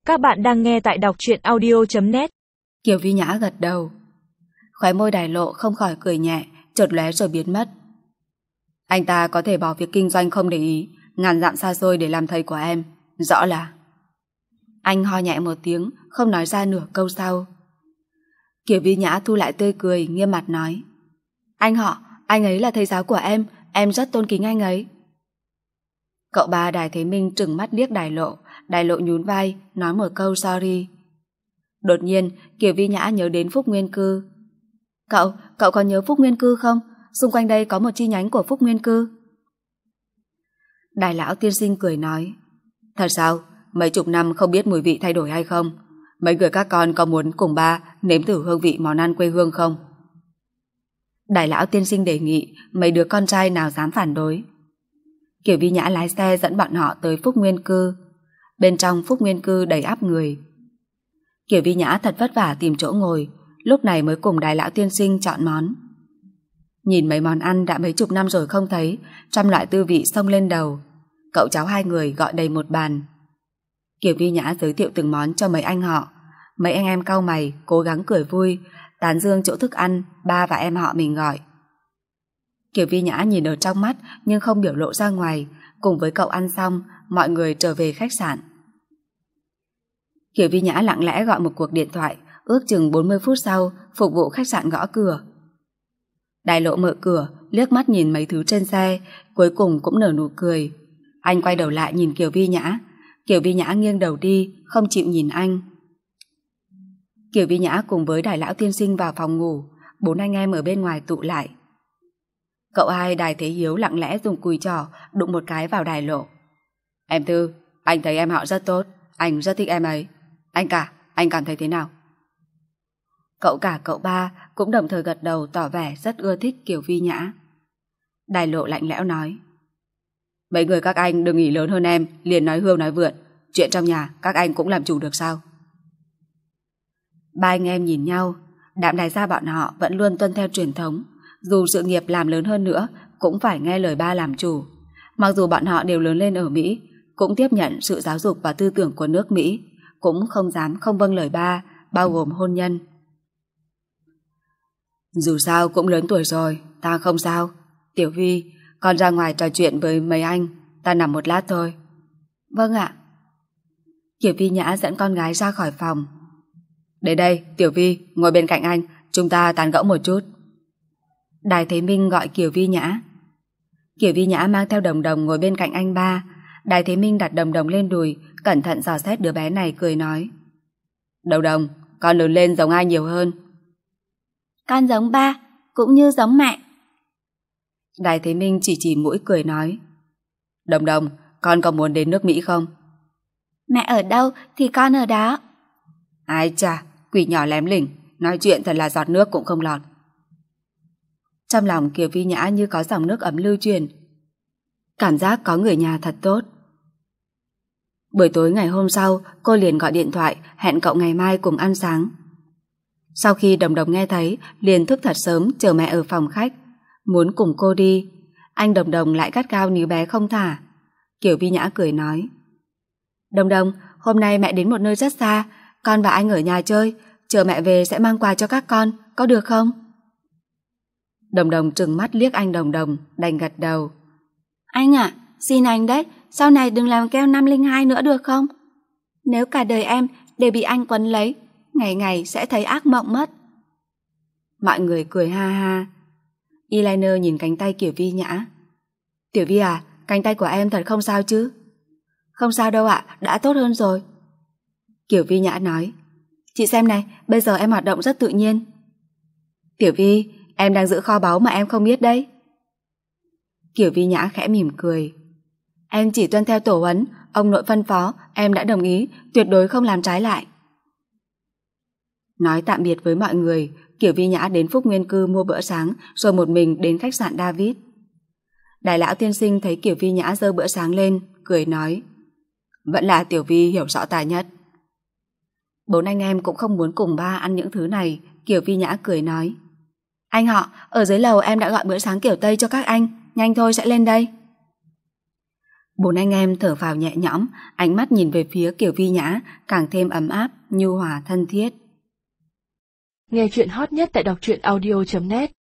Các bạn đang nghe tại đọc truyện audio.net. Kiều Vi Nhã gật đầu. Khóe môi Đài Lộ không khỏi cười nhẹ, chợt lóe rồi biến mất. Anh ta có thể bỏ việc kinh doanh không để ý, ngàn dặm xa xôi để làm thầy của em, rõ là. Anh ho nhẹ một tiếng, không nói ra nửa câu sau. Kiều Vi Nhã thu lại tươi cười, nghiêm mặt nói: Anh họ, anh ấy là thầy giáo của em rất tôn kính anh ấy. Cậu ba Đài Thế Minh trừng mắt liếc Đài Lộ nhún vai, nói một câu sorry. Đột nhiên, Kiều Vi Nhã nhớ đến Phúc Nguyên Cư. Cậu có nhớ Phúc Nguyên Cư không? Xung quanh đây có một chi nhánh của Phúc Nguyên Cư. Đài lão tiên sinh cười nói: Thật sao? Mấy chục năm không biết mùi vị thay đổi hay không? Mấy người các con có muốn cùng ba nếm thử hương vị món ăn quê hương không? Đài lão tiên sinh đề nghị, mấy đứa con trai nào dám phản đối. Kiều Vi Nhã lái xe dẫn bọn họ tới Phúc Nguyên Cư. Bên trong Phúc Nguyên Cư đầy ắp người. Kiều Vi Nhã thật vất vả tìm chỗ ngồi, lúc này mới cùng Đài lão tiên sinh chọn món. Nhìn mấy món ăn đã mấy chục năm rồi không thấy, trăm loại tư vị xông lên đầu. Cậu cháu hai người gọi đầy một bàn. Kiều Vi Nhã giới thiệu từng món cho mấy anh họ. Mấy anh em cau mày, cố gắng cười vui, tán dương chỗ thức ăn ba và em họ mình gọi. Kiều Vi Nhã nhìn ở trong mắt nhưng không biểu lộ ra ngoài. Cùng với cậu ăn xong, mọi người trở về khách sạn. Kiều Vi Nhã lặng lẽ gọi một cuộc điện thoại. Ước chừng 40 phút sau, phục vụ khách sạn gõ cửa. Đài Lộ mở cửa, liếc mắt nhìn mấy thứ trên xe, cuối cùng cũng nở nụ cười. Anh quay đầu lại nhìn Kiều Vi Nhã. Kiều Vi Nhã nghiêng đầu đi, không chịu nhìn anh. Kiều Vi Nhã cùng với Đài lão tiên sinh vào phòng ngủ. 4 anh em ở bên ngoài tụ lại. Cậu hai Đài Thế Hiếu lặng lẽ dùng cùi trỏ đụng một cái vào Đài Lộ. Em Tư, anh thấy em họ rất tốt, anh rất thích em ấy. Anh cảm thấy thế nào? Cậu cả cậu ba cũng đồng thời gật đầu tỏ vẻ rất ưa thích Kiều Vi Nhã. Đài Lộ lạnh lẽo nói: Mấy người các anh đừng nghĩ lớn hơn em, liền nói hưu nói vượn. Chuyện trong nhà các anh cũng làm chủ được sao? Ba anh em nhìn nhau. Đạm Đài gia bọn họ vẫn luôn tuân theo truyền thống, dù sự nghiệp làm lớn hơn nữa cũng phải nghe lời ba làm chủ. Mặc dù bọn họ đều lớn lên ở Mỹ, cũng tiếp nhận sự giáo dục và tư tưởng của nước Mỹ, cũng không dám không vâng lời ba, bao gồm hôn nhân. Dù sao cũng lớn tuổi rồi, ta không sao. Tiểu Vi, con ra ngoài trò chuyện với mấy anh, ta nằm một lát thôi. Vâng ạ. Kiều Vi Nhã dẫn con gái ra khỏi phòng. Đến đây, Tiểu Vi, ngồi bên cạnh anh, chúng ta tán gẫu một chút. Đài Thế Minh gọi Kiều Vi Nhã. Kiều Vi Nhã mang theo Đồng Đồng ngồi bên cạnh anh ba. Đài Thế Minh đặt Đồng Đồng lên đùi, cẩn thận dò xét đứa bé này, cười nói: Đồng Đồng, con lớn lên giống ai nhiều hơn? Con giống ba, cũng như giống mẹ. Đài Thế Minh chỉ mũi cười nói: Đồng Đồng, con có muốn đến nước Mỹ không? Mẹ ở đâu thì con ở đó. Ai chà, quỷ nhỏ lém lỉnh, nói chuyện thật là giọt nước cũng không lọt. Trong lòng Kiều Vi Nhã như có dòng nước ấm lưu truyền. Cảm giác có người nhà thật tốt. Buổi tối ngày hôm sau, cô liền gọi điện thoại hẹn cậu ngày mai cùng ăn sáng. Sau khi Đồng Đồng nghe thấy, liền thức thật sớm chờ mẹ ở phòng khách, muốn cùng cô đi. Anh Đồng Đồng lại gắt gao níu bé không thả. Kiều Vi Nhã cười nói: Đồng Đồng, hôm nay mẹ đến một nơi rất xa, con và anh ở nhà chơi, chờ mẹ về sẽ mang quà cho các con, có được không? Đồng Đồng trừng mắt liếc anh Đồng Đồng, đành gật đầu. Anh ạ, xin anh đấy, sau này đừng làm keo 502 nữa được không? Nếu cả đời em đều bị anh quấn lấy, ngày ngày sẽ thấy ác mộng mất. Mọi người cười ha ha. Eyeliner nhìn cánh tay Kiều Vi Nhã. Tiểu Vi à, cánh tay của em thật không sao chứ? Không sao đâu ạ, đã tốt hơn rồi. Kiều Vi Nhã nói: Chị xem này, bây giờ em hoạt động rất tự nhiên. Tiểu Vi, em đang giữ kho báu mà em không biết đấy. Kiều Vi Nhã khẽ mỉm cười. Em chỉ tuân theo tổ huấn, ông nội phân phó, em đã đồng ý, tuyệt đối không làm trái lại. Nói tạm biệt với mọi người, Kiều Vi Nhã đến Phúc Nguyên Cư mua bữa sáng, rồi một mình đến khách sạn David. Đài lão tiên sinh thấy Kiều Vi Nhã giơ bữa sáng lên, cười nói: Vẫn là Tiểu Vi hiểu rõ ta nhất. 4 anh em cũng không muốn cùng ba ăn những thứ này. Kiều Vi Nhã cười nói: Anh họ, ở dưới lầu em đã gọi bữa sáng kiểu Tây cho các anh, nhanh thôi sẽ lên đây. Bốn anh em thở phào nhẹ nhõm, ánh mắt nhìn về phía Kiều Vi Nhã càng thêm ấm áp, nhu hòa thân thiết. Nghe chuyện hot nhất tại đọc truyện audio.net